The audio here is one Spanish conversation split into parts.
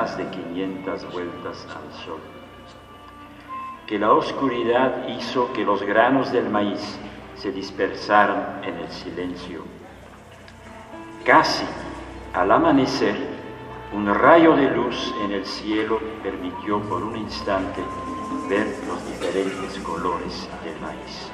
más de 500 vueltas al sol. Que la oscuridad hizo que los granos del maíz se dispersaran en el silencio. Casi al amanecer, un rayo de luz en el cielo permitió por un instante ver los diferentes colores del maíz.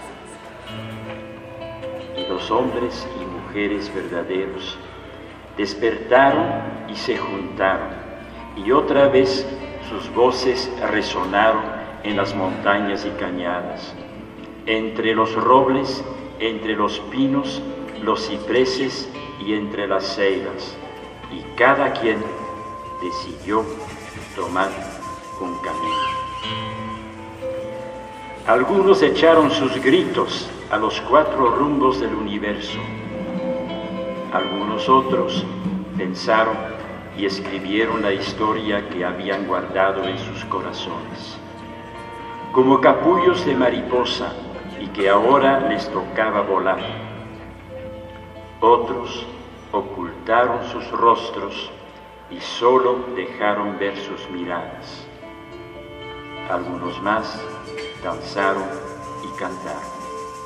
Y los hombres y mujeres verdaderos despertaron y se juntaron, y otra vez sus voces resonaron en las montañas y cañadas, entre los robles, entre los pinos, los cipreses y entre las ceibas, y cada quien decidió tomar un camino. Algunos echaron sus gritos a los 4 rumbos del universo. Algunos otros pensaron y escribieron la historia que habían guardado en sus corazones, como capullos de mariposa, y que ahora les tocaba volar. Otros ocultaron sus rostros y solo dejaron ver sus miradas. Algunos más danzaron y cantaron.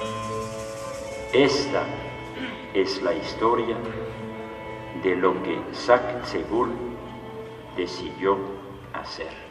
Esta es la historia de lo que Sac-Tzebull decidió hacer.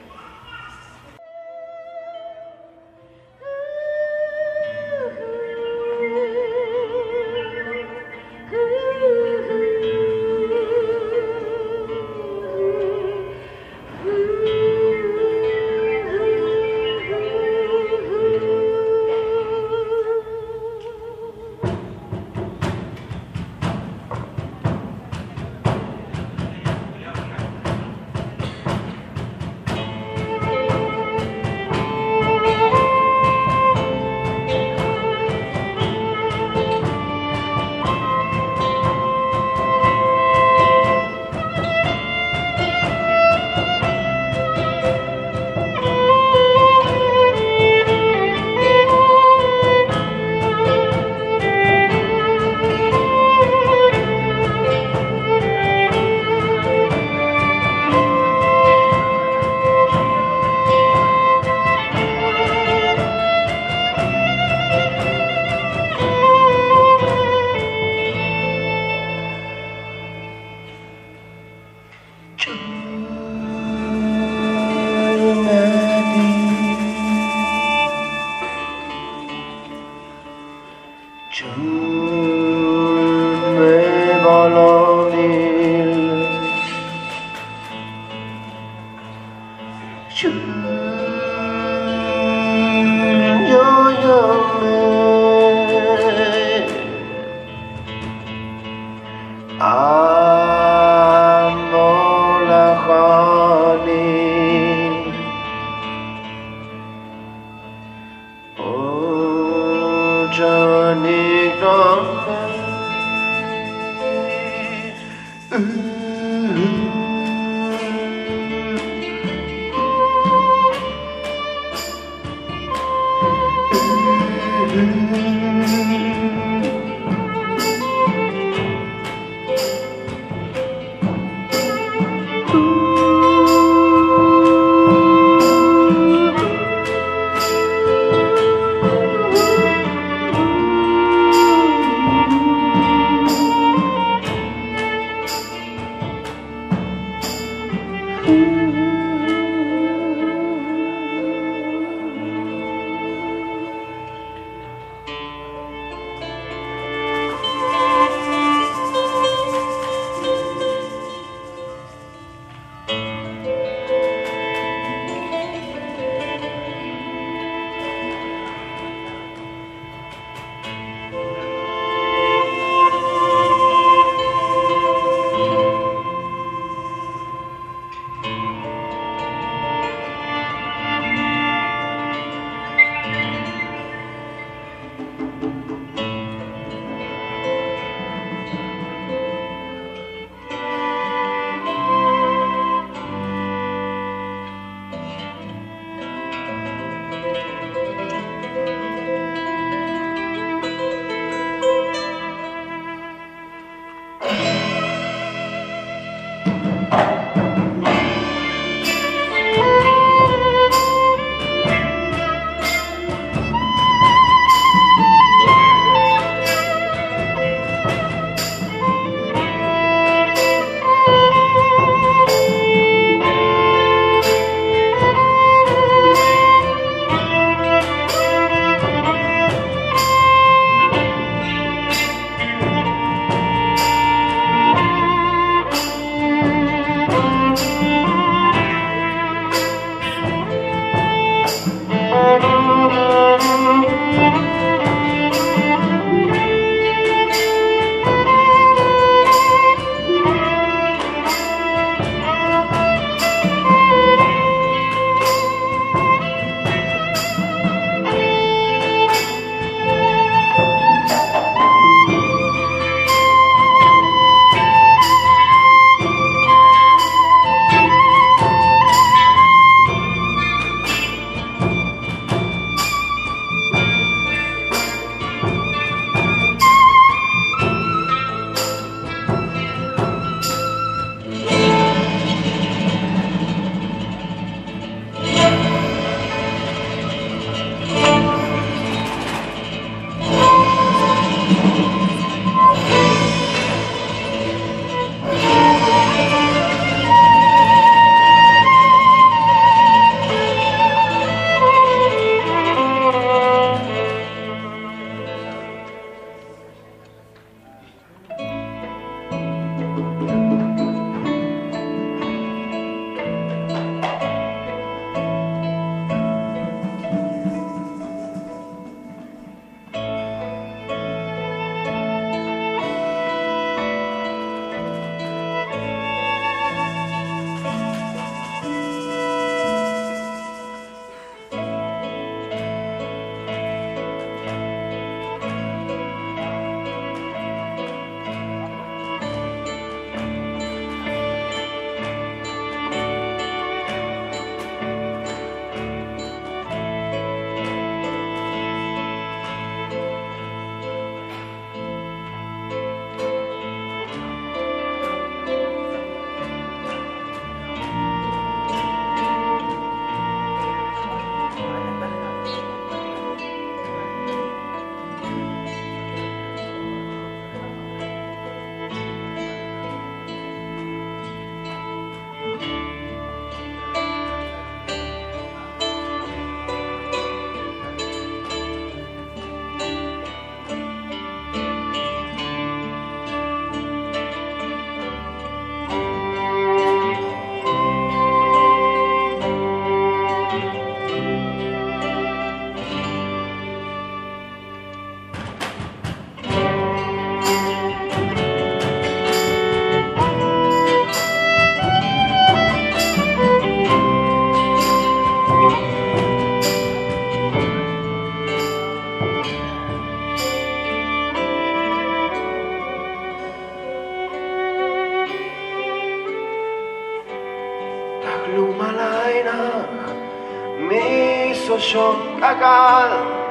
Weihnacht mich so schon kagal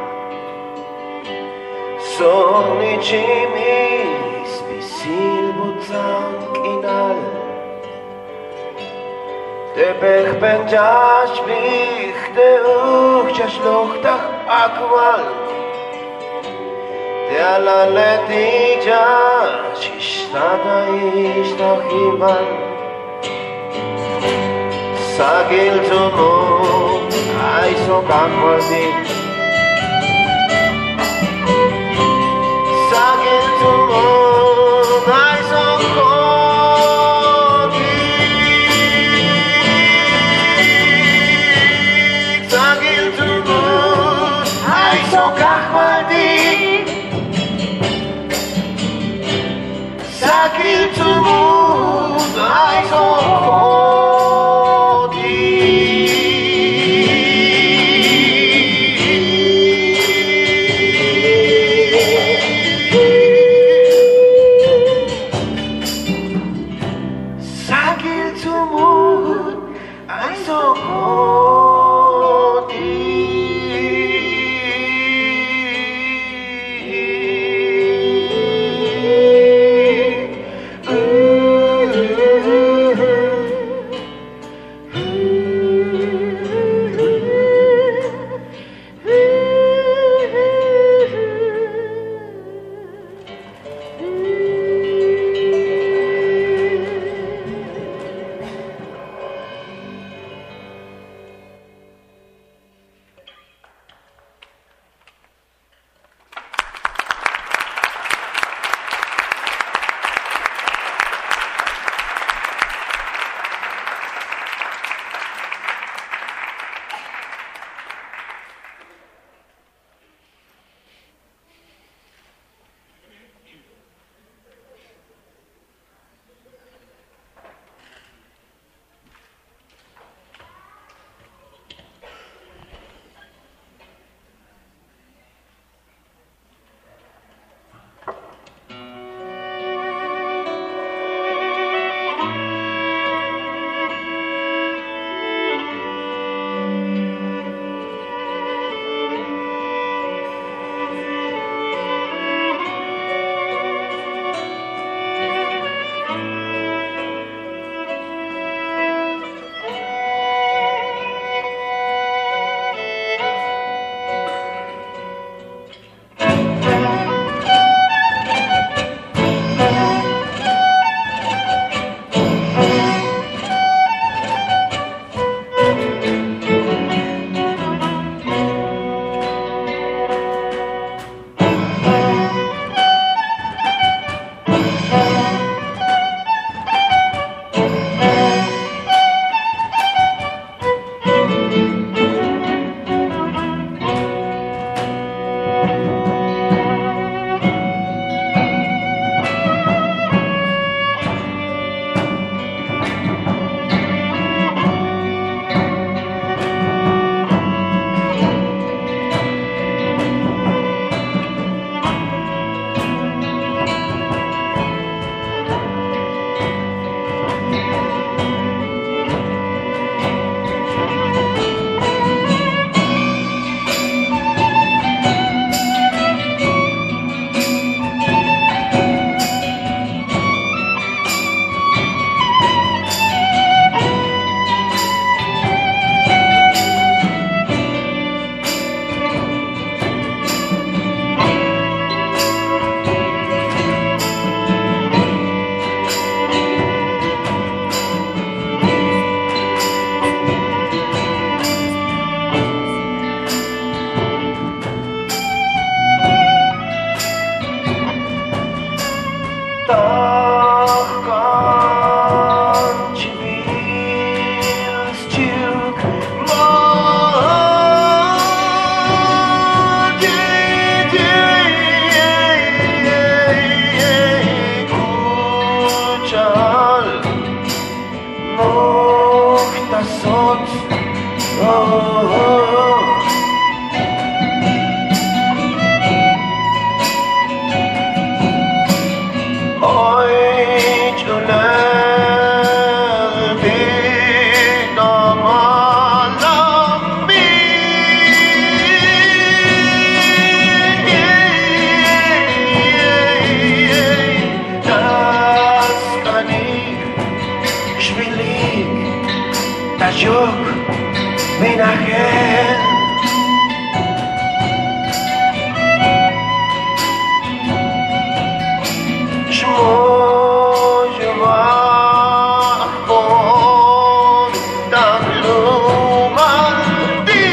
so nichimis bisil butzank inal Tepech benjash mich de uchchash lochtach akwal Te alaletija shistada ishtach iman Sagil tumu aiso kakwadi Sagil tumu aiso kodi Sagil tumu aiso kakwadi Sagil tumu aiso kodi Menahem. Shmo Yevach Bon Damluman Di.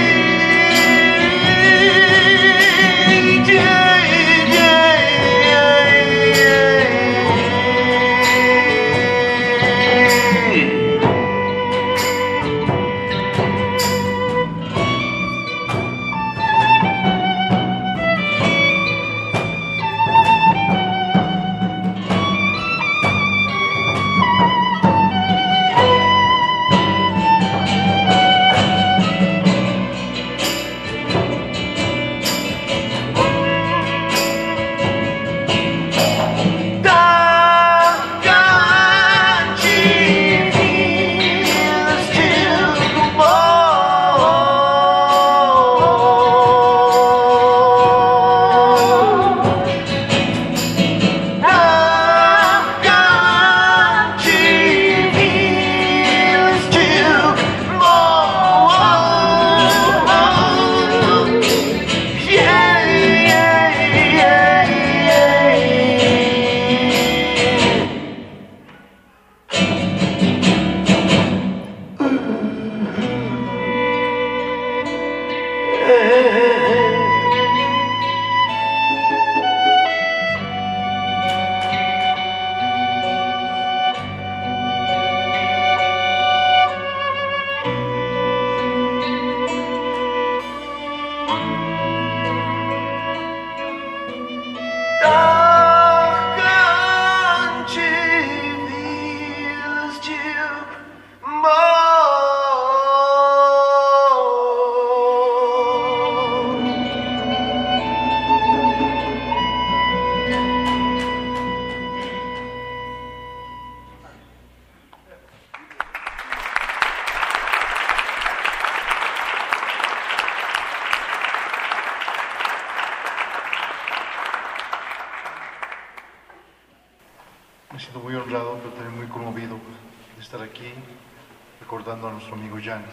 Me siento muy honrado, pero también muy conmovido de estar aquí recordando a nuestro amigo Jan.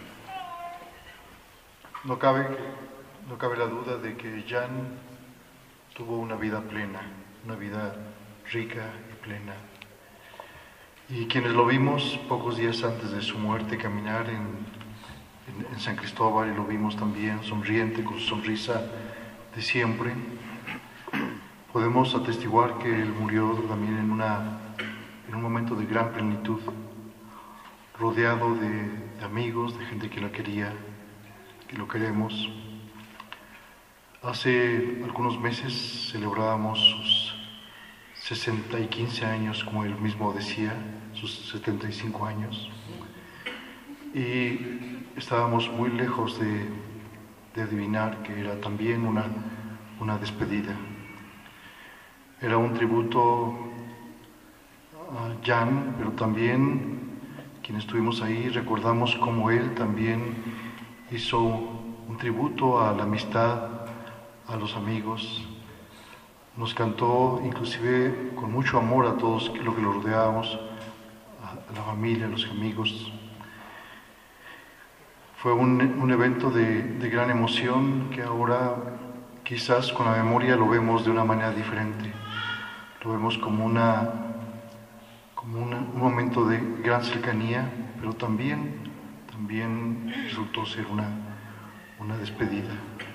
No cabe la duda de que Jan tuvo una vida plena, una vida rica y plena. Y quienes lo vimos pocos días antes de su muerte caminar en San Cristóbal, y lo vimos también sonriente, con su sonrisa de siempre, podemos atestiguar que él murió también en un momento de gran plenitud, rodeado de amigos, de gente que lo quería, que lo queremos. Hace algunos meses celebrábamos sus 60 y 15 años, como él mismo decía, sus 75 años, y estábamos muy lejos de adivinar que era también una despedida. Era un tributo a Jan, pero también quienes estuvimos ahí recordamos cómo él también hizo un tributo a la amistad, a los amigos. Nos cantó inclusive con mucho amor a todos los que lo rodeábamos, a la familia, a los amigos. Fue un evento de gran emoción que ahora quizás con la memoria lo vemos de una manera diferente. Lo vemos como un momento de gran cercanía, pero también resultó ser una despedida.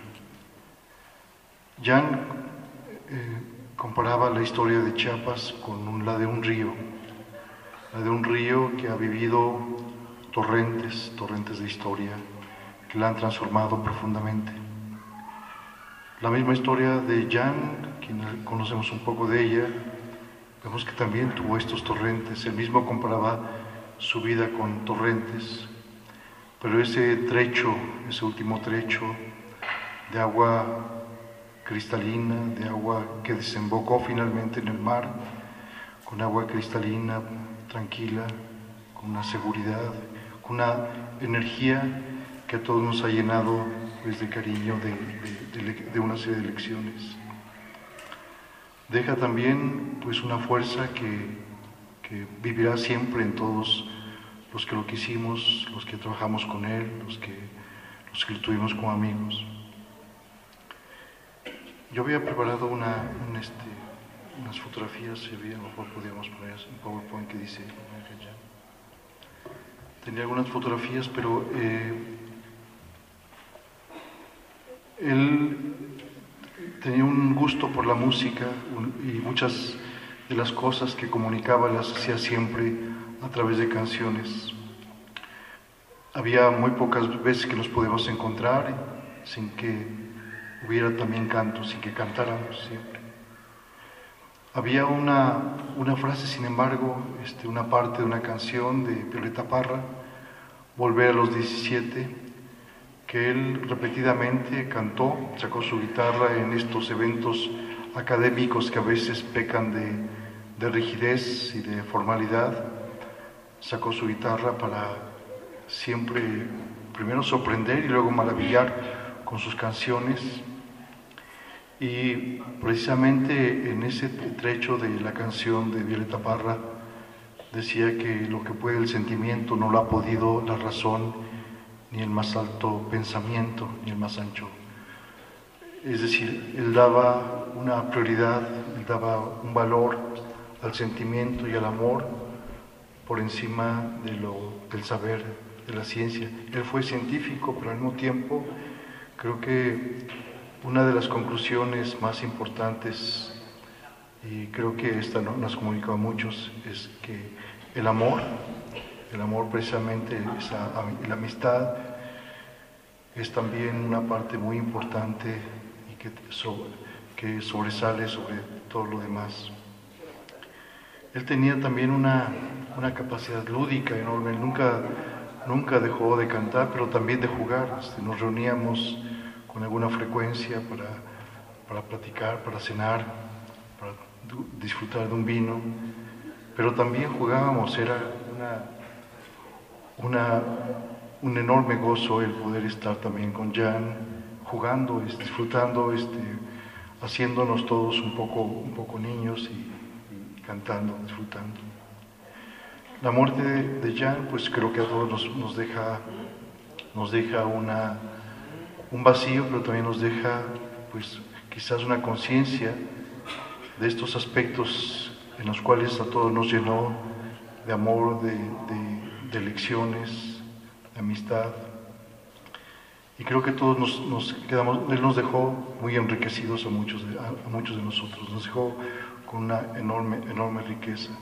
Jan comparaba la historia de Chiapas con la de un río que ha vivido torrentes de historia que la han transformado profundamente. La misma historia de Jan, quien conocemos un poco de ella, vemos que también tuvo estos torrentes. Él mismo comparaba su vida con torrentes, pero ese último trecho de agua cristalina, de agua que desembocó finalmente en el mar, con agua cristalina, tranquila, con una seguridad, con una energía que a todos nos ha llenado de cariño de una serie de lecciones. Deja también pues una fuerza que vivirá siempre en todos los que lo quisimos, los que trabajamos con él, los que los que tuvimos como amigos. Yo había preparado unas fotografías, si había, a lo mejor podíamos poner un PowerPoint que dice tenía algunas fotografías, pero él tenía un gusto por la música y muchas de las cosas que comunicaba las hacía siempre a través de canciones. Había muy pocas veces que nos podíamos encontrar sin que hubiera también canto, sin que cantáramos siempre. Había una frase, sin embargo, una parte de una canción de Violeta Parra, Volver a los 17, que él repetidamente cantó, sacó su guitarra en estos eventos académicos que a veces pecan de rigidez y de formalidad, sacó su guitarra para siempre primero sorprender y luego maravillar con sus canciones. Y precisamente en ese trecho de la canción de Violeta Parra decía que lo que puede el sentimiento no lo ha podido la razón, ni el más alto pensamiento, ni el más ancho. Es decir, él daba una prioridad, él daba un valor al sentimiento y al amor por encima del saber, de la ciencia. Él fue científico, pero al mismo tiempo creo que una de las conclusiones más importantes, y creo que esta nos comunicó a muchos, es que el amor precisamente, la amistad, es también una parte muy importante y que sobresale sobre todo lo demás. Él tenía también una capacidad lúdica enorme, nunca dejó de cantar, pero también de jugar. Nos reuníamos con alguna frecuencia para platicar, para cenar, para disfrutar de un vino, pero también jugábamos. Era un enorme gozo el poder estar también con Jan, jugando, disfrutando, haciéndonos todos un poco niños y cantando, disfrutando. La muerte de Jan, pues creo que a todos nos deja un vacío, pero también nos deja, pues, quizás una conciencia de estos aspectos en los cuales a todos nos llenó de amor, de lecciones, de amistad. Y creo que todos nos quedamos, él nos dejó muy enriquecidos a muchos de nosotros, nos dejó con una enorme riqueza.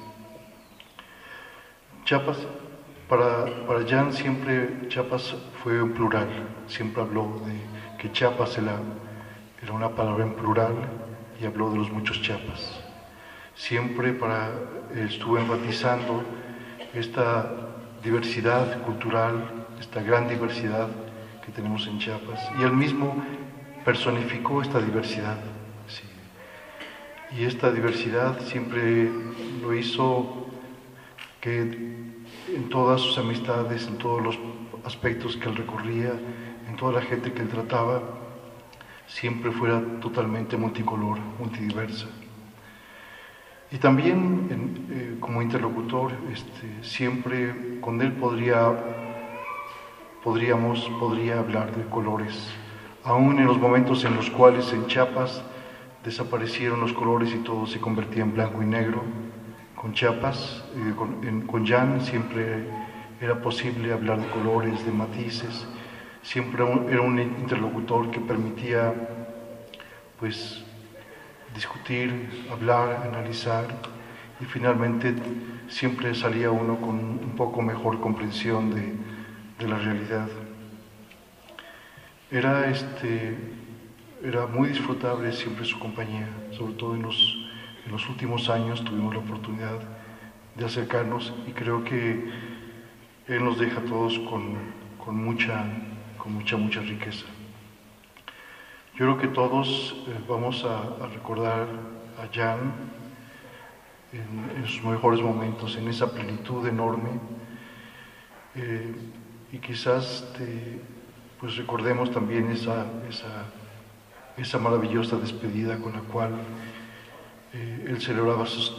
Chiapas, para Jan siempre Chiapas fue en plural, siempre habló de que Chiapas era una palabra en plural y habló de los muchos Chiapas. Siempre estuvo enfatizando esta diversidad cultural, esta gran diversidad que tenemos en Chiapas, y él mismo personificó esta diversidad. Sí. Y esta diversidad siempre lo hizo que en todas sus amistades, en todos los aspectos que él recorría, en toda la gente que él trataba, siempre fuera totalmente multicolor, multidiversa. Y también como interlocutor, siempre con él podría hablar de colores, aún en los momentos en los cuales en Chiapas desaparecieron los colores y todo se convertía en blanco y negro. Con Chiapas, con Jan siempre era posible hablar de colores, de matices, siempre era un interlocutor que permitía, pues, discutir, hablar, analizar, y finalmente siempre salía uno con un poco mejor comprensión de la realidad. Era muy disfrutable siempre su compañía, sobre todo en los últimos años tuvimos la oportunidad de acercarnos y creo que él nos deja a todos con mucha riqueza. Yo creo que todos vamos a recordar a Jan en sus mejores momentos, en esa plenitud enorme, y quizás pues recordemos también esa maravillosa despedida con la cual él celebraba sus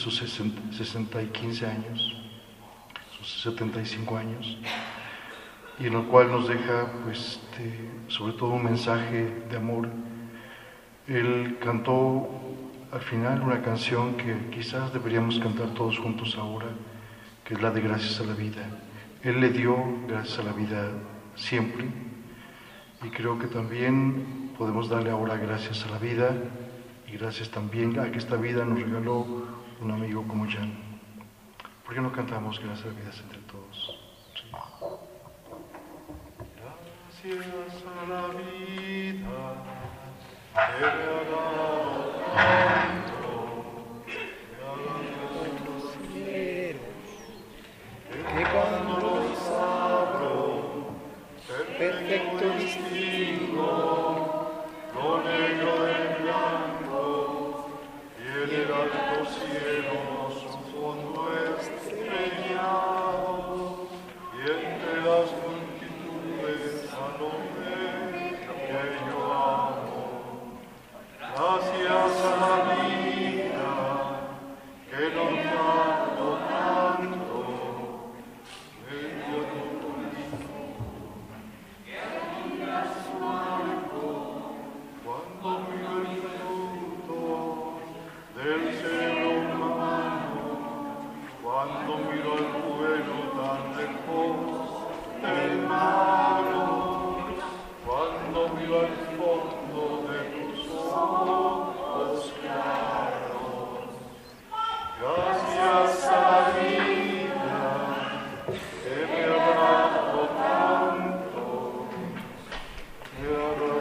75 años, y en el cual nos deja, pues, sobre todo un mensaje de amor. Él cantó al final una canción que quizás deberíamos cantar todos juntos ahora, que es la de Gracias a la Vida. Él le dio gracias a la vida siempre, y creo que también podemos darle ahora gracias a la vida, y gracias también a que esta vida nos regaló un amigo como Jan. ¿Por qué no cantamos Gracias a la Vida entre todos? Sí. Gracias a la vida que me ha dado tanto, me ha dado los cielos, que cuando los abro, perfecto distingo lo negro del blanco, y en el alto cielo su fondo estrellado, y entre las multitudes al hombre que yo amo. Gracias a la vida que nos ha dado tanto, me dio todo. Cuando miro el fruto del ser humano, cuando miro al pueblo tan lejos del malo, cuando miro al fondo de tus ojos claros, gracias a la vida que me ha dado tanto, me ha dado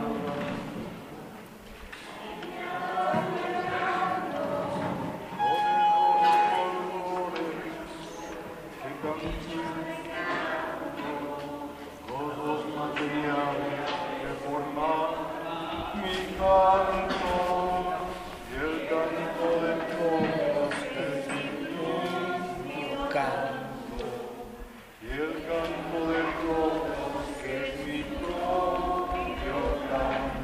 los dos materiales que forman mi canto y el canto de todos que es mi canto y el canto de todos que es mi propio canto.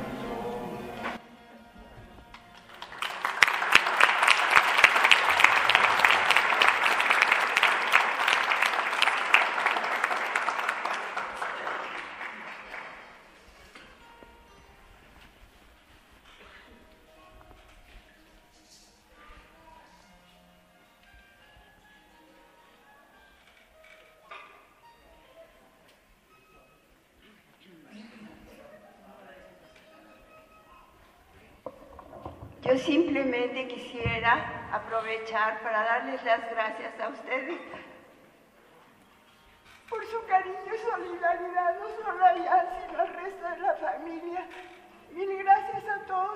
Yo simplemente quisiera aprovechar para darles las gracias a ustedes por su cariño y solidaridad, no solo a ella, sino al resto de la familia. Mil gracias a todos.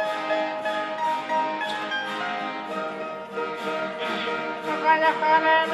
Vaya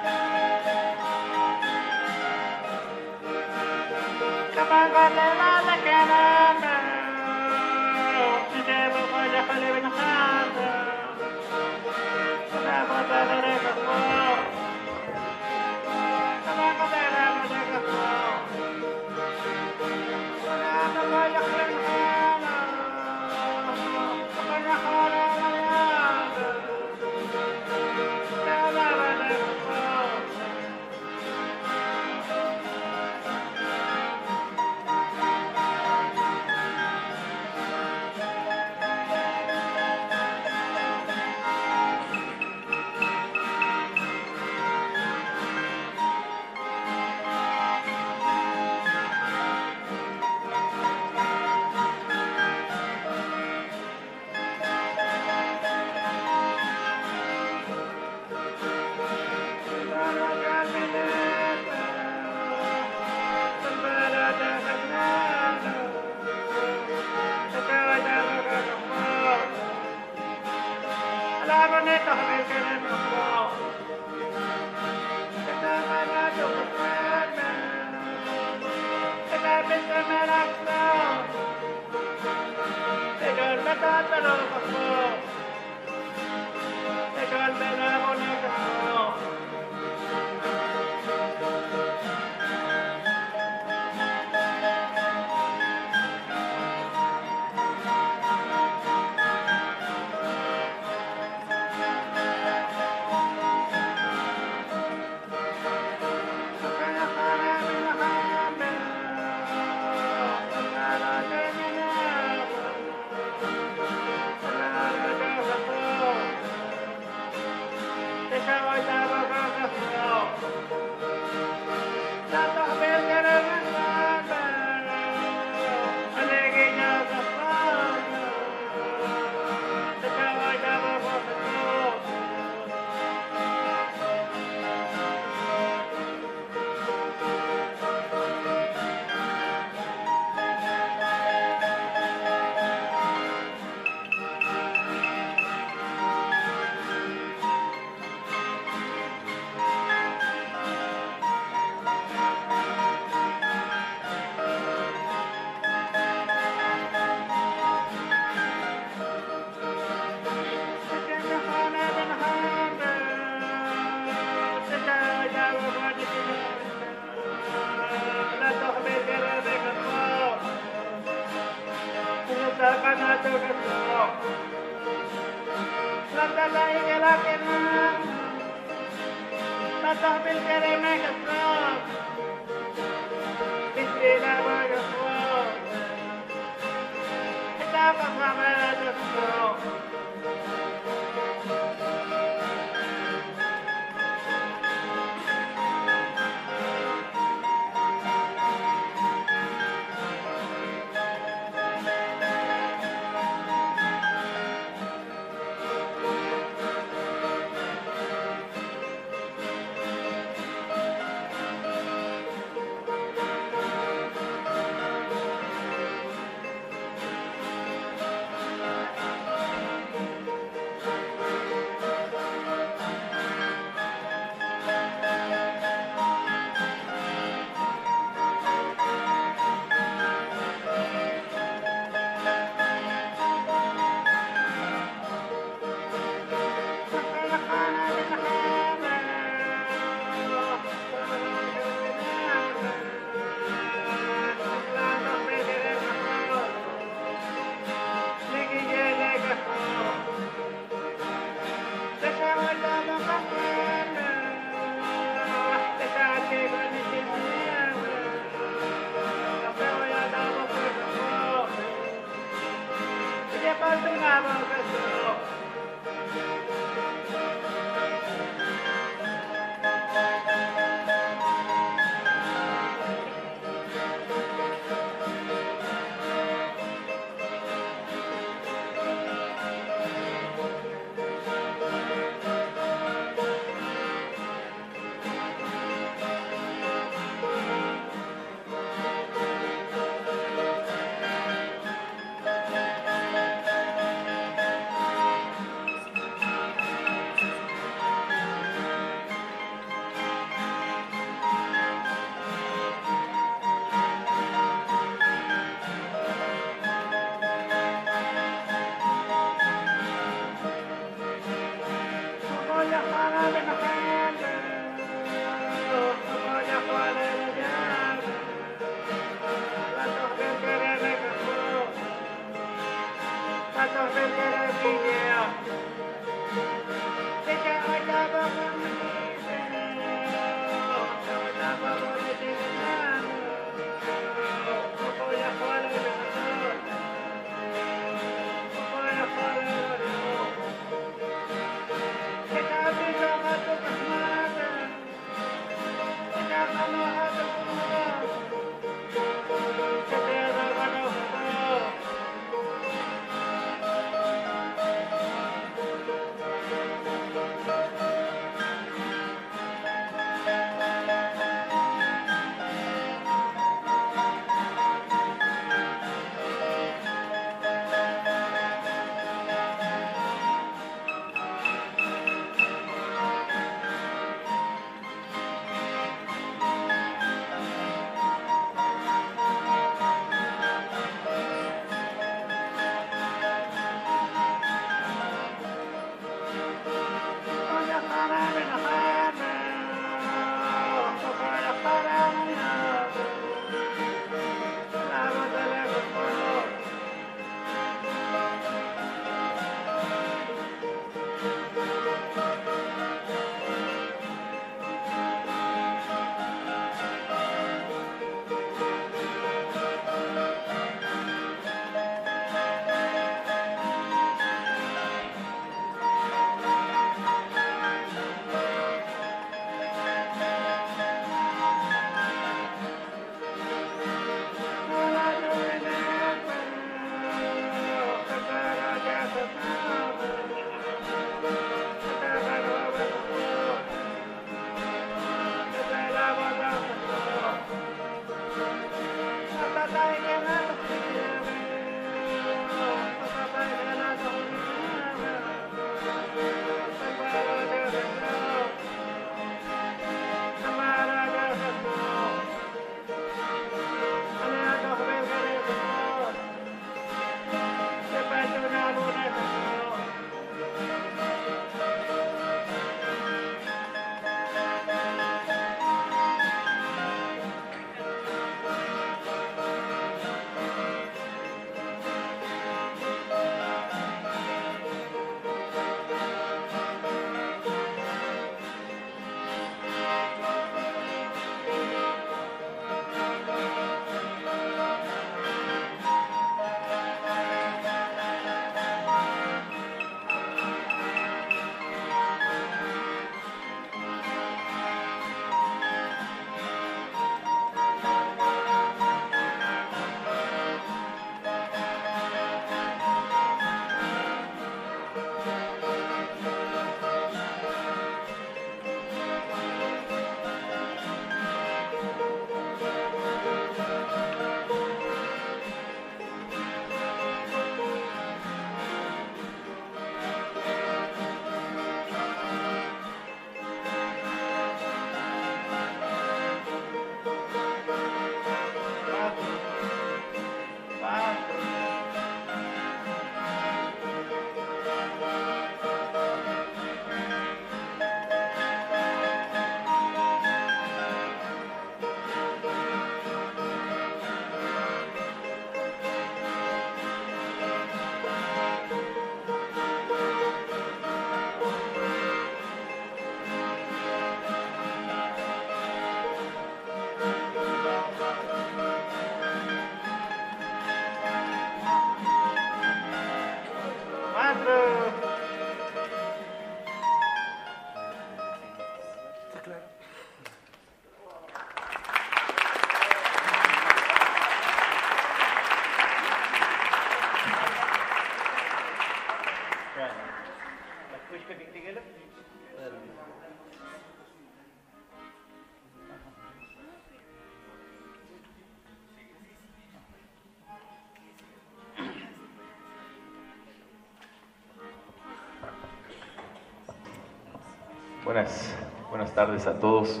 Buenas tardes a todos,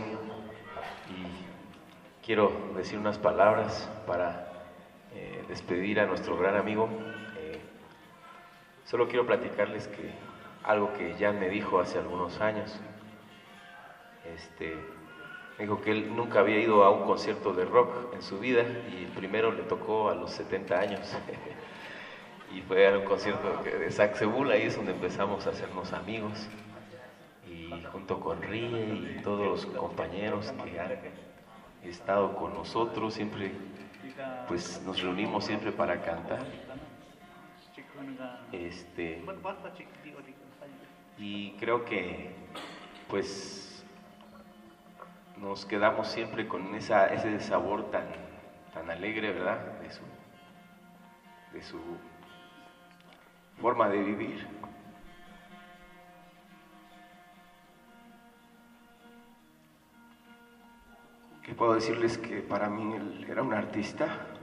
y quiero decir unas palabras para despedir a nuestro gran amigo. Solo quiero platicarles que algo que Jan me dijo hace algunos años. Me dijo que él nunca había ido a un concierto de rock en su vida, y el primero le tocó a los 70 años y fue a un concierto de Sax Ebul. Ahí es donde empezamos a hacernos amigos, y junto con Rie y todos los compañeros que han estado con nosotros, siempre pues nos reunimos siempre para cantar. Y creo que pues nos quedamos siempre con ese sabor tan alegre, ¿verdad? De su forma de vivir. Que puedo decirles que para mí él era un artista,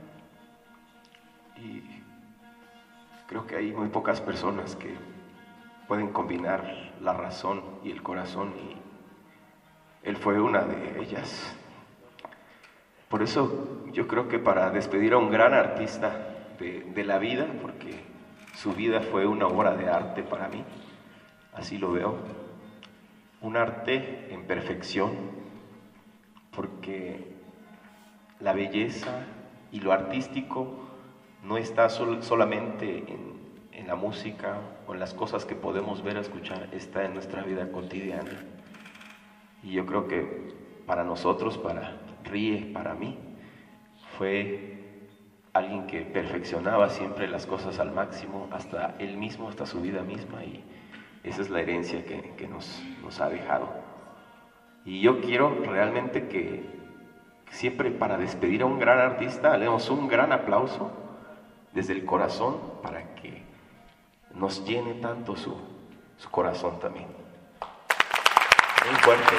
y creo que hay muy pocas personas que pueden combinar la razón y el corazón, y él fue una de ellas. Por eso yo creo que para despedir a un gran artista de la vida, porque su vida fue una obra de arte para mí, así lo veo, un arte en perfección, porque la belleza y lo artístico no está solamente en la música o en las cosas que podemos ver o escuchar, está en nuestra vida cotidiana. Y yo creo que para nosotros, para Rie, para mí, fue alguien que perfeccionaba siempre las cosas al máximo, hasta él mismo, hasta su vida misma, y esa es la herencia que nos ha dejado. Y yo quiero realmente que siempre, para despedir a un gran artista, le demos un gran aplauso desde el corazón, para que nos llene tanto su corazón también. Muy fuerte.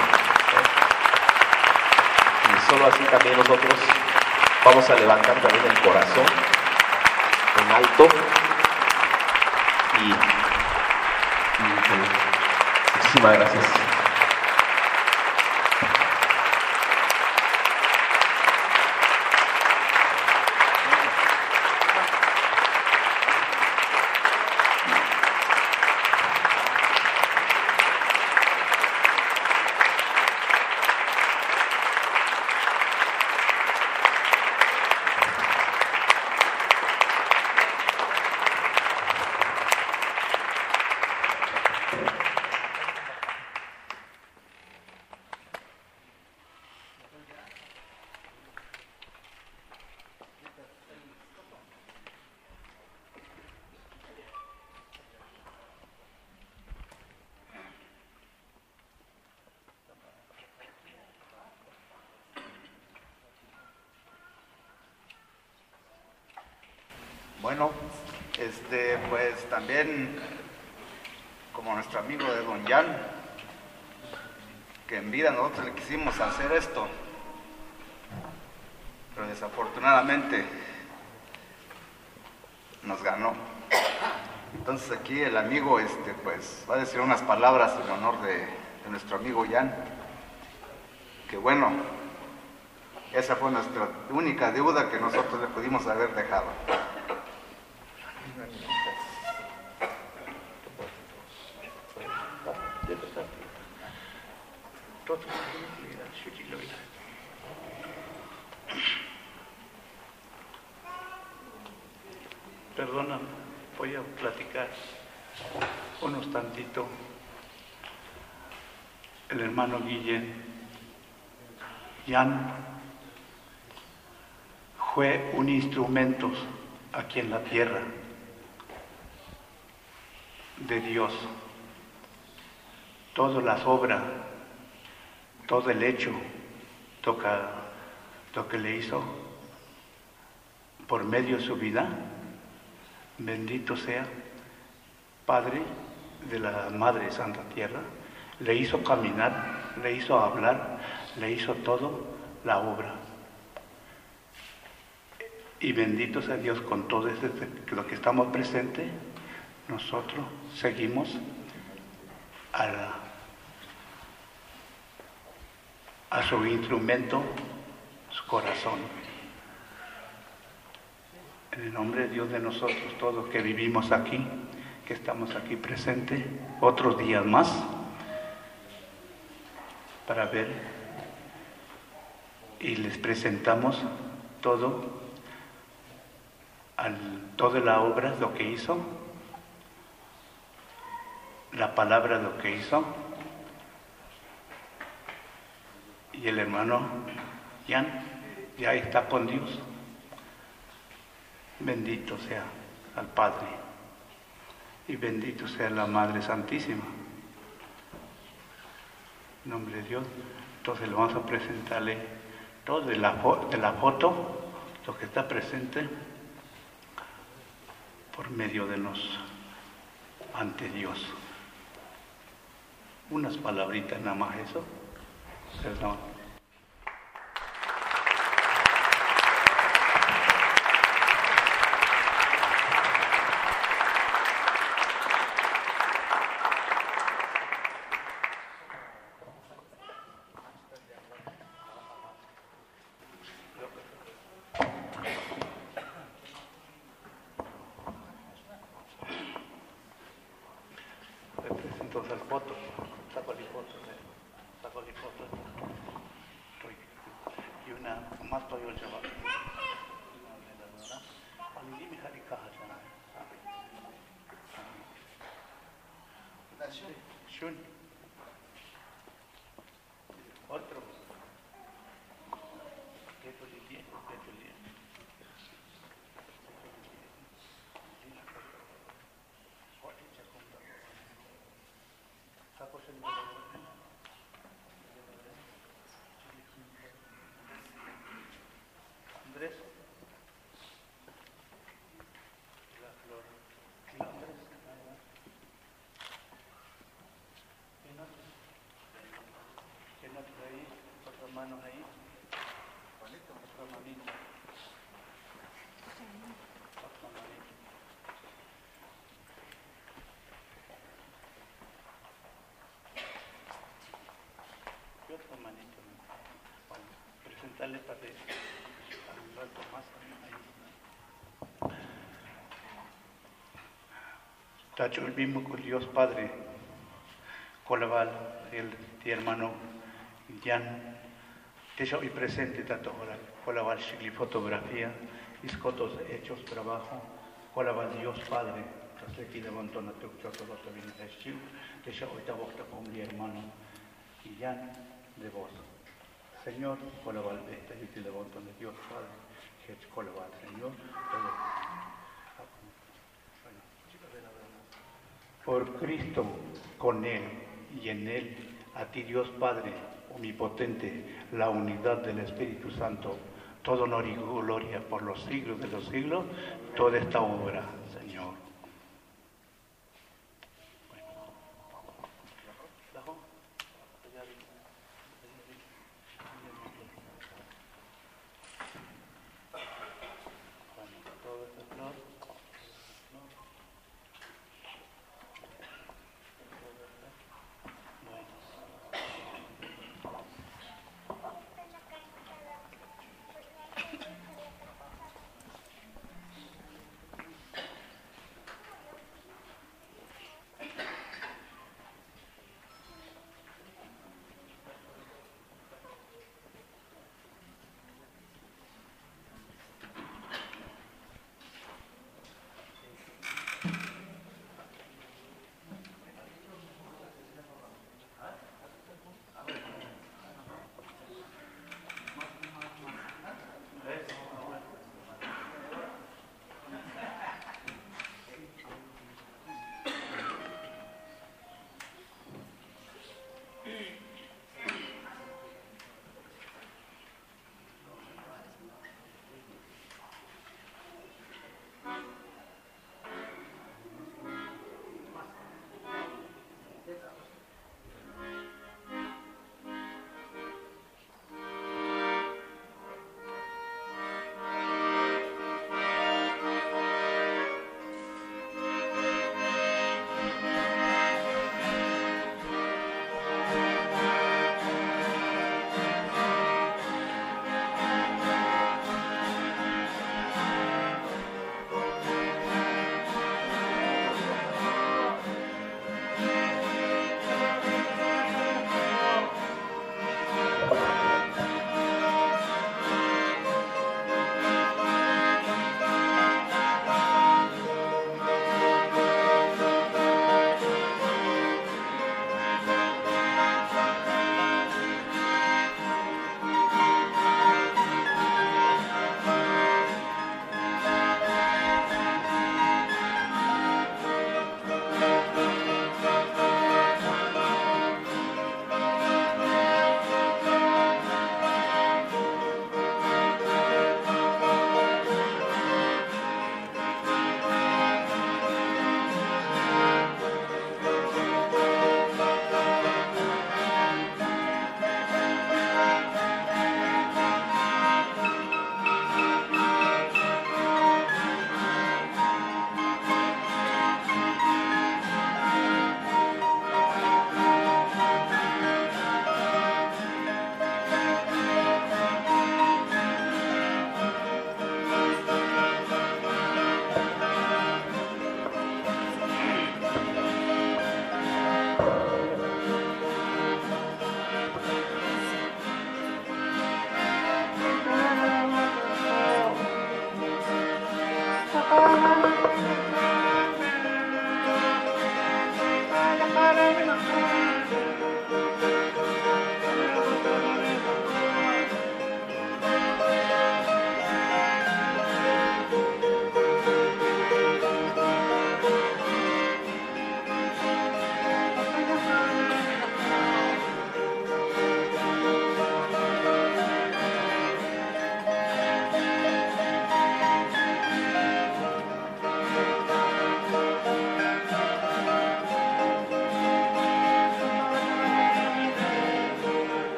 Y solo así también nosotros vamos a levantar también el corazón en alto. Y muchísimas gracias. Bueno, pues también, como nuestro amigo de Don Jan, que en vida nosotros le quisimos hacer esto, pero desafortunadamente nos ganó. Entonces aquí el amigo pues va a decir unas palabras en honor de nuestro amigo Jan, que bueno, esa fue nuestra única deuda que nosotros le pudimos haber dejado. Perdona, voy a platicar unos tantito. El hermano Guillén, Jan, fue un instrumento aquí en la tierra de Dios. Todas las obras, todo el hecho, lo que le hizo por medio de su vida, bendito sea, Padre, de la Madre Santa Tierra, le hizo caminar, le hizo hablar, le hizo todo la obra. Y bendito sea Dios con todo lo que estamos presentes, nosotros seguimos a su instrumento, su corazón. En el nombre de Dios, de nosotros todos que vivimos aquí, que estamos aquí presentes, otros días más, para ver y les presentamos toda la obra, lo que hizo, la palabra, lo que hizo, y el hermano Jan ya está con Dios. Bendito sea al Padre y bendito sea la Madre Santísima. En nombre de Dios, entonces le vamos a presentarle todo de la foto, lo que está presente por medio de nos ante Dios. Unas palabritas nada más eso. Perdón. Entonces el foto, saco la foto, y una más para yo llevar. Otro. Andrés, la flor, Andrés, ¿quién otro ahí? Otras manos ahí, otra manita, otra manita. Y otra manita. Bueno, presentarle para un rato más ahí. Tacho el mismo con Dios Padre, Colaval, el hermano Jan, Techo y presente, Tato Colaval, Shigli fotografía, Iscotos hechos trabajo, Colaval Dios Padre, Tasleki de Montona, Tuchoto, Lotovin, Techo, Techo hoy Tabocta con mi hermano Jan de vos. Señor, Colaval, esta y de Montona, Dios Padre, Hech Colaval, Señor, todo. Por Cristo, con Él y en Él, a ti Dios Padre omnipotente, la unidad del Espíritu Santo, todo honor y gloria por los siglos de los siglos, toda esta obra, Señor.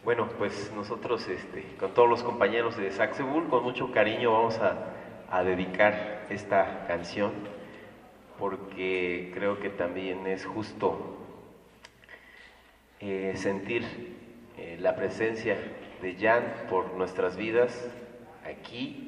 Bueno, pues nosotros con todos los compañeros de Saxebull, con mucho cariño vamos a dedicar esta canción, porque creo que también es justo sentir la presencia de Jan por nuestras vidas aquí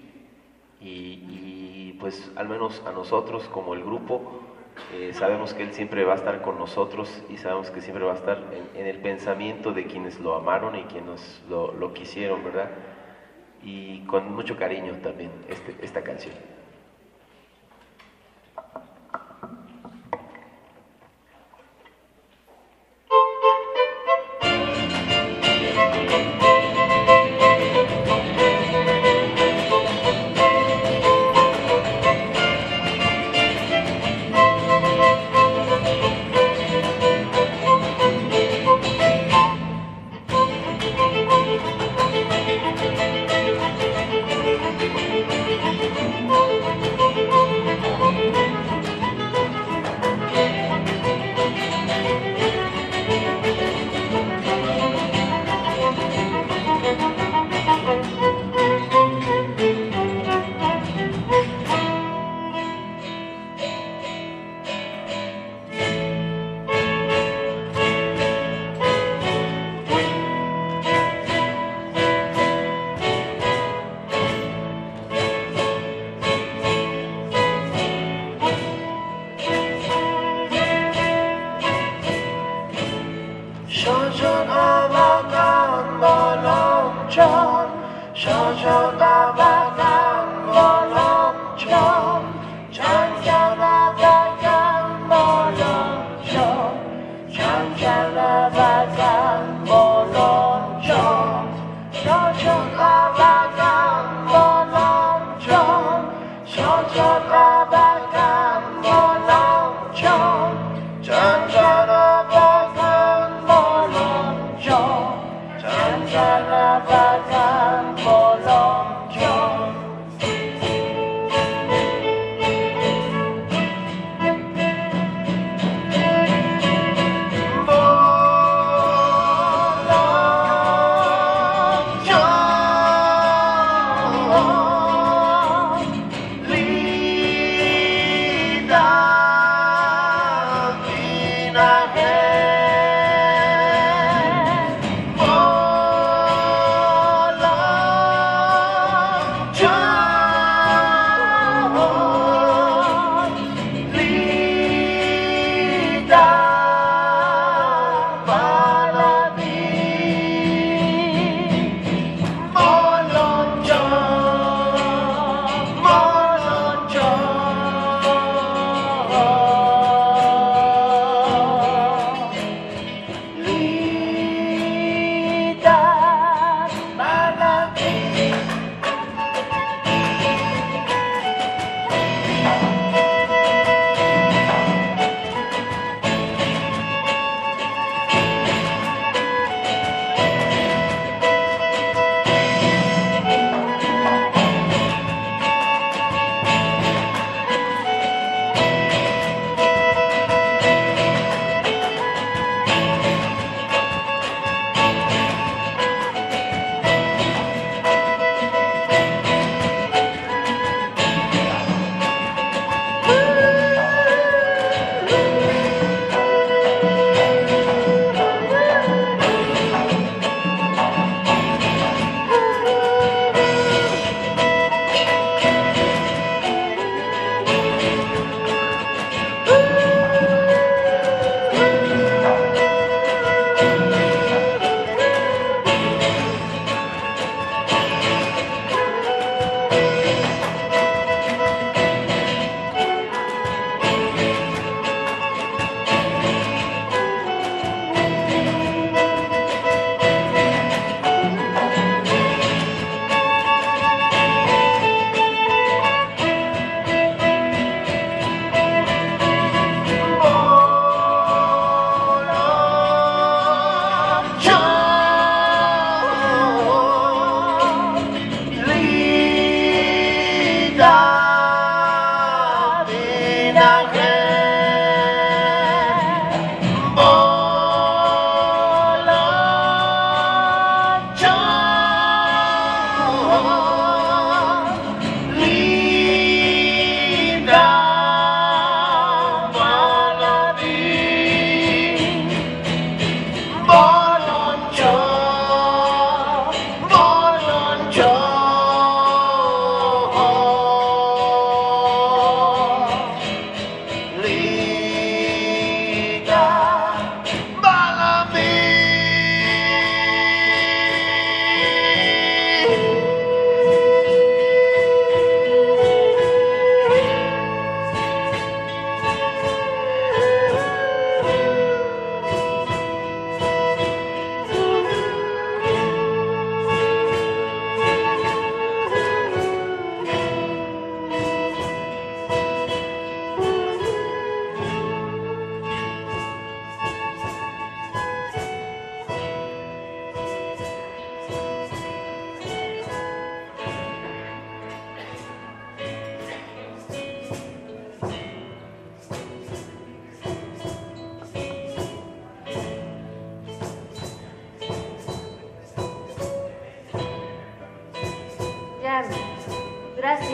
y pues al menos a nosotros como el grupo sabemos que él siempre va a estar con nosotros y sabemos que siempre va a estar en el pensamiento de quienes lo amaron y quienes lo quisieron, ¿verdad? Y con mucho cariño también esta canción.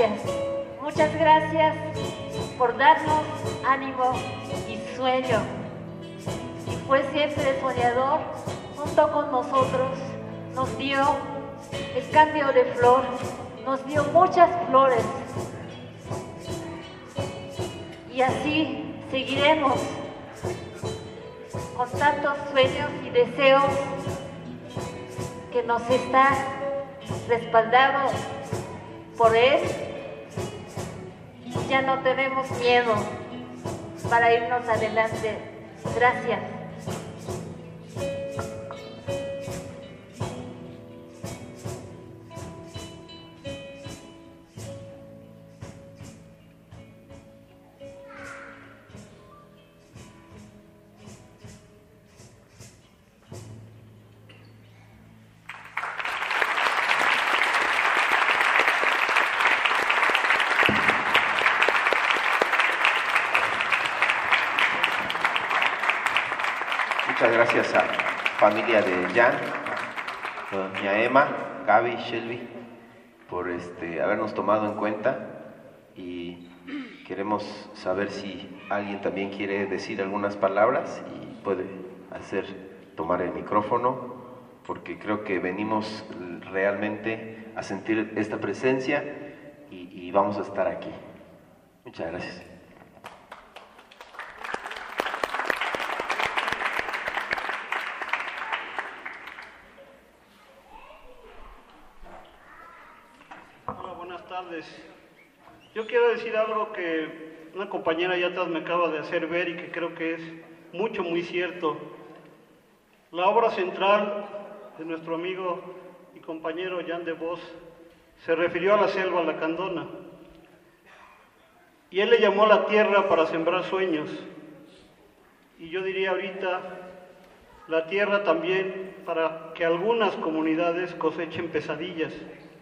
Muchas gracias por darnos ánimo y sueño. Y fue siempre soñador, junto con nosotros, nos dio el cambio de flor, nos dio muchas flores. Y así seguiremos con tantos sueños y deseos que nos está respaldado por él. Ya no tenemos miedo para irnos adelante. Gracias. Muchas gracias a la familia de Jan, doña Emma, Gaby, Shelby, por habernos tomado en cuenta, y queremos saber si alguien también quiere decir algunas palabras y puede tomar el micrófono, porque creo que venimos realmente a sentir esta presencia y vamos a estar aquí. Muchas gracias. Yo quiero decir algo que una compañera allá atrás me acaba de hacer ver y que creo que es muy cierto. La obra central de nuestro amigo y compañero Jan de Vos se refirió a la selva lacandona, y él le llamó a la tierra para sembrar sueños, y yo diría ahorita la tierra también para que algunas comunidades cosechen pesadillas.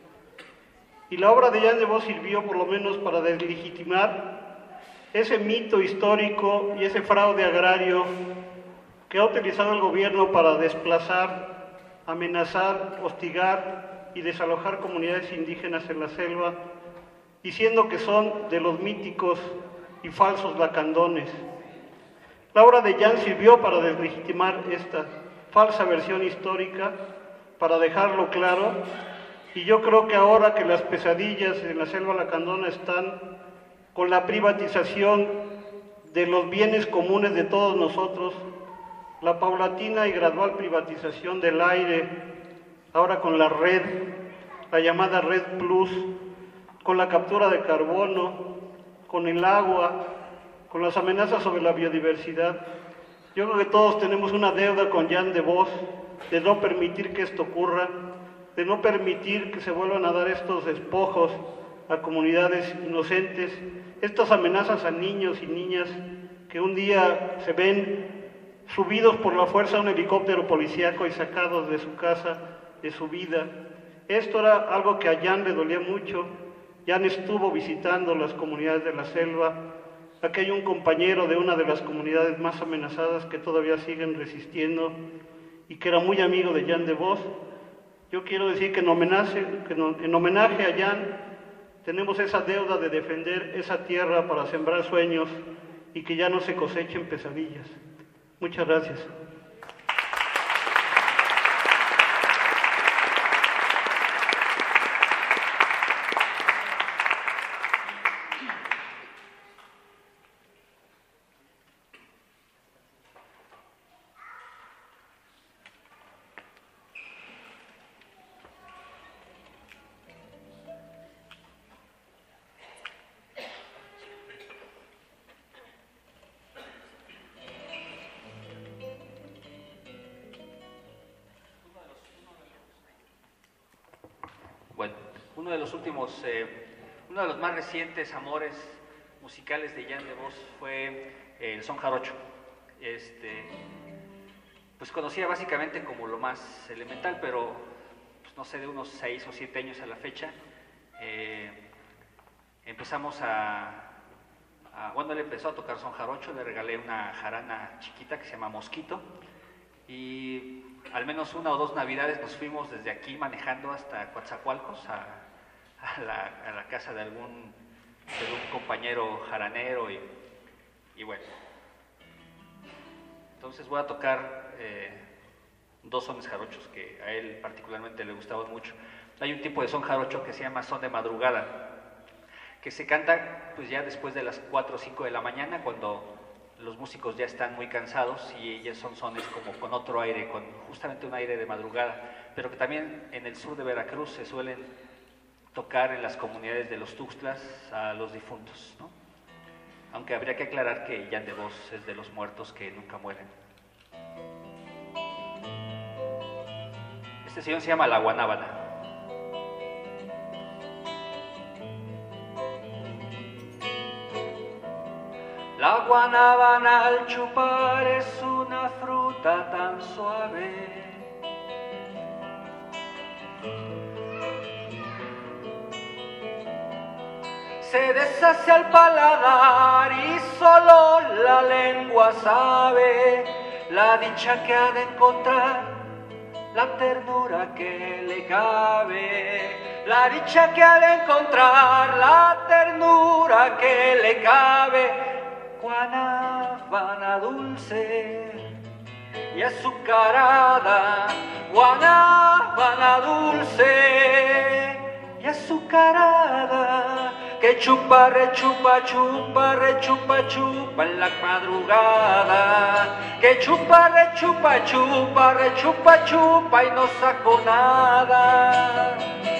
Y la obra de Jan de Vos sirvió por lo menos para deslegitimar ese mito histórico y ese fraude agrario que ha utilizado el gobierno para desplazar, amenazar, hostigar y desalojar comunidades indígenas en la selva, diciendo que son de los míticos y falsos lacandones. La obra de Jan sirvió para deslegitimar esta falsa versión histórica, para dejarlo claro. Y yo creo que ahora que las pesadillas en la selva lacandona están con la privatización de los bienes comunes de todos nosotros, la paulatina y gradual privatización del aire, ahora con la red, la llamada Red Plus, con la captura de carbono, con el agua, con las amenazas sobre la biodiversidad, yo creo que todos tenemos una deuda con Jan de Vos de no permitir que esto ocurra, de no permitir que se vuelvan a dar estos despojos a comunidades inocentes, estas amenazas a niños y niñas que un día se ven subidos por la fuerza a un helicóptero policíaco y sacados de su casa, de su vida. Esto era algo que a Jan le dolía mucho. Jan estuvo visitando las comunidades de la selva. Aquí hay un compañero de una de las comunidades más amenazadas que todavía siguen resistiendo y que era muy amigo de Jan de Vos. Yo quiero decir que en homenaje a Jan tenemos esa deuda de defender esa tierra para sembrar sueños y que ya no se cosechen pesadillas. Muchas gracias. Bueno, uno de los más recientes amores musicales de Jan de Vos fue el son jarocho. Pues conocía básicamente como lo más elemental, pero pues, no sé, de unos 6 o 7 años a la fecha, empezamos bueno, él empezó a tocar son jarocho, le regalé una jarana chiquita que se llama Mosquito, y al menos 1 o 2 navidades nos fuimos desde aquí manejando hasta Coatzacoalcos a la casa de algún compañero jaranero y bueno. Entonces voy a tocar dos sones jarochos que a él particularmente le gustaban mucho. Hay un tipo de son jarocho que se llama son de madrugada, que se canta pues ya después de las 4 o 5 de la mañana, cuando los músicos ya están muy cansados, y ya son sones como con otro aire, con justamente un aire de madrugada, pero que también en el sur de Veracruz se suelen tocar en las comunidades de los Tuxtlas a los difuntos, ¿no? Aunque habría que aclarar que Jan de Bos es de los muertos que nunca mueren. Este señor se llama La Guanábana. La guanábana al chupar es una fruta tan suave. Se deshace al paladar y solo la lengua sabe la dicha que ha de encontrar, la ternura que le cabe. La dicha que ha de encontrar, la ternura que le cabe. Guanábana dulce y azucarada, guanábana dulce y azucarada, que chupa, rechupa, chupa, rechupa, chupa en la madrugada, que chupa, rechupa, chupa, rechupa, chupa y no saco nada.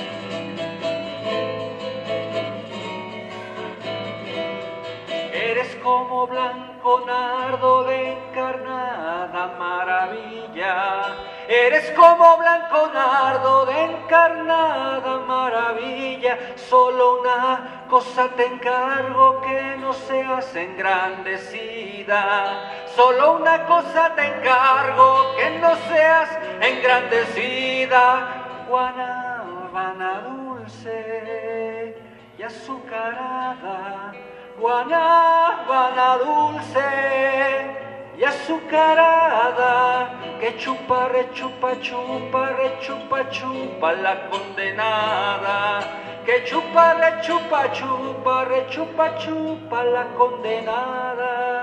Eres como blanco nardo de encarnada maravilla. Eres como blanco nardo de encarnada maravilla. Solo una cosa te encargo, que no seas engrandecida. Solo una cosa te encargo, que no seas engrandecida. Guanábana dulce y azucarada, guanábana dulce y azucarada, que chupa, rechupa, chupa, rechupa, chupa la condenada, que chupa, rechupa, chupa, rechupa, chupa la condenada.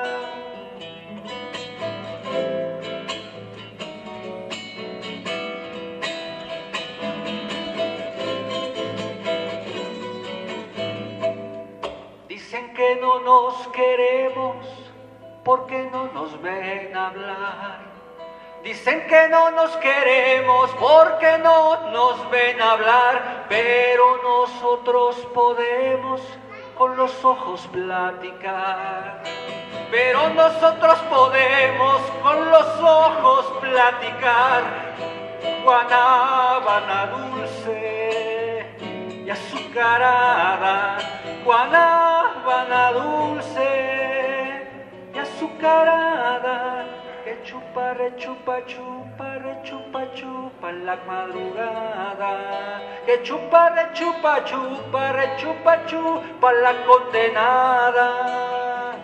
Dicen que no nos queremos porque no nos ven hablar. Dicen que no nos queremos porque no nos ven hablar, pero nosotros podemos con los ojos platicar. Pero nosotros podemos con los ojos platicar. Guanábana dulce y azucarada, guanábana dulce y azucarada, que chupa, rechupa, chupa, rechupa, chupa en la madrugada, que chupa, rechupa, chupa, rechupa, chupa la condenada.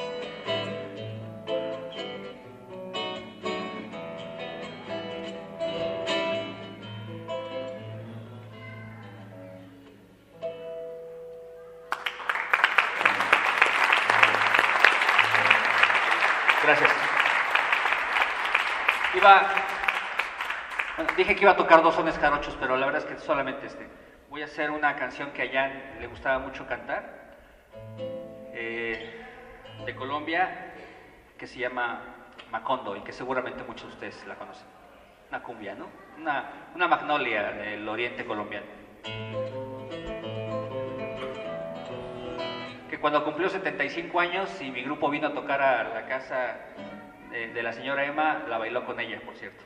Gracias. Dije que iba a tocar dos sones jarochos, pero la verdad es que solamente voy a hacer una canción que a Jan le gustaba mucho cantar, de Colombia, que se llama Macondo, y que seguramente muchos de ustedes la conocen. Una cumbia, ¿no? Una magnolia del oriente colombiano. Que cuando cumplió 75 años y mi grupo vino a tocar a la casa de la señora Emma, la bailó con ella, por cierto.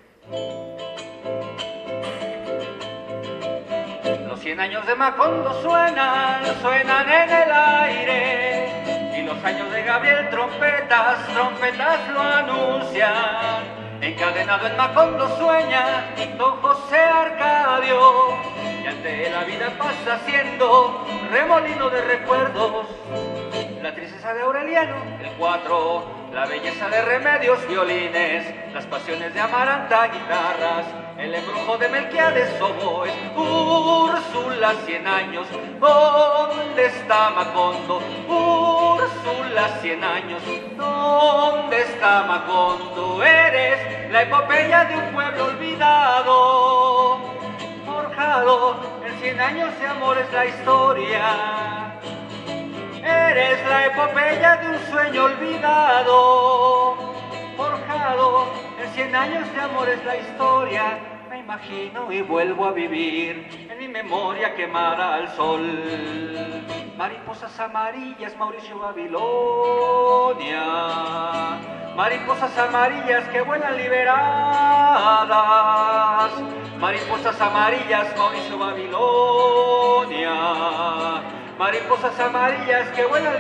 Los 100 años de Macondo suenan en el aire, y los años de Gabriel trompetas lo anuncian. Encadenado en Macondo sueña don José Arcadio, y ante la vida pasa siendo remolino de recuerdos. La tristeza de Aureliano, el 4, la belleza de Remedios, violines, las pasiones de Amaranta, guitarras, el embrujo de Melquiades Oboes, Úrsula 100 años, ¿dónde está Macondo? Úrsula 100 años, ¿dónde está Macondo? Eres la epopeya de un pueblo olvidado, forjado en 100 años de amor es la historia. Eres la epopeya de un sueño olvidado, forjado en 100 años de amor es la historia. Me imagino y vuelvo a vivir, en mi memoria quemará al sol. Mariposas amarillas, Mauricio Babilonia, mariposas amarillas que vuelan liberadas, mariposas amarillas, Mauricio Babilonia, mariposas amarillas que vuelan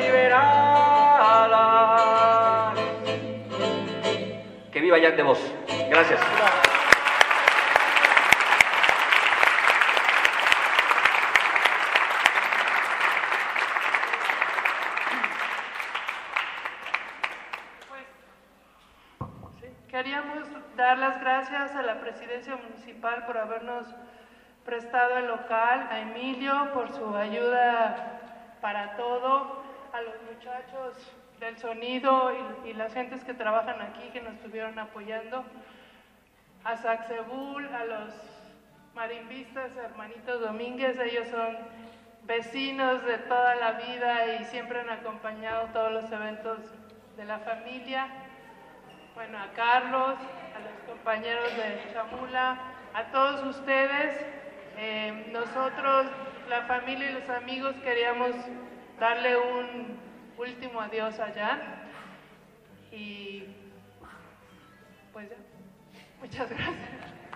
liberadas. Que viva Jan de Vos. Gracias. Queríamos dar las gracias a la Presidencia Municipal por habernos prestado el local, a Emilio por su ayuda para todo, a los muchachos del sonido y las gentes que trabajan aquí que nos estuvieron apoyando, a Saxebul, a los marimbistas, hermanitos Domínguez, ellos son vecinos de toda la vida y siempre han acompañado todos los eventos de la familia. Bueno, a Carlos, a los compañeros de Chamula, a todos ustedes, nosotros, la familia y los amigos, queríamos darle un último adiós a Jan y pues ya, muchas gracias.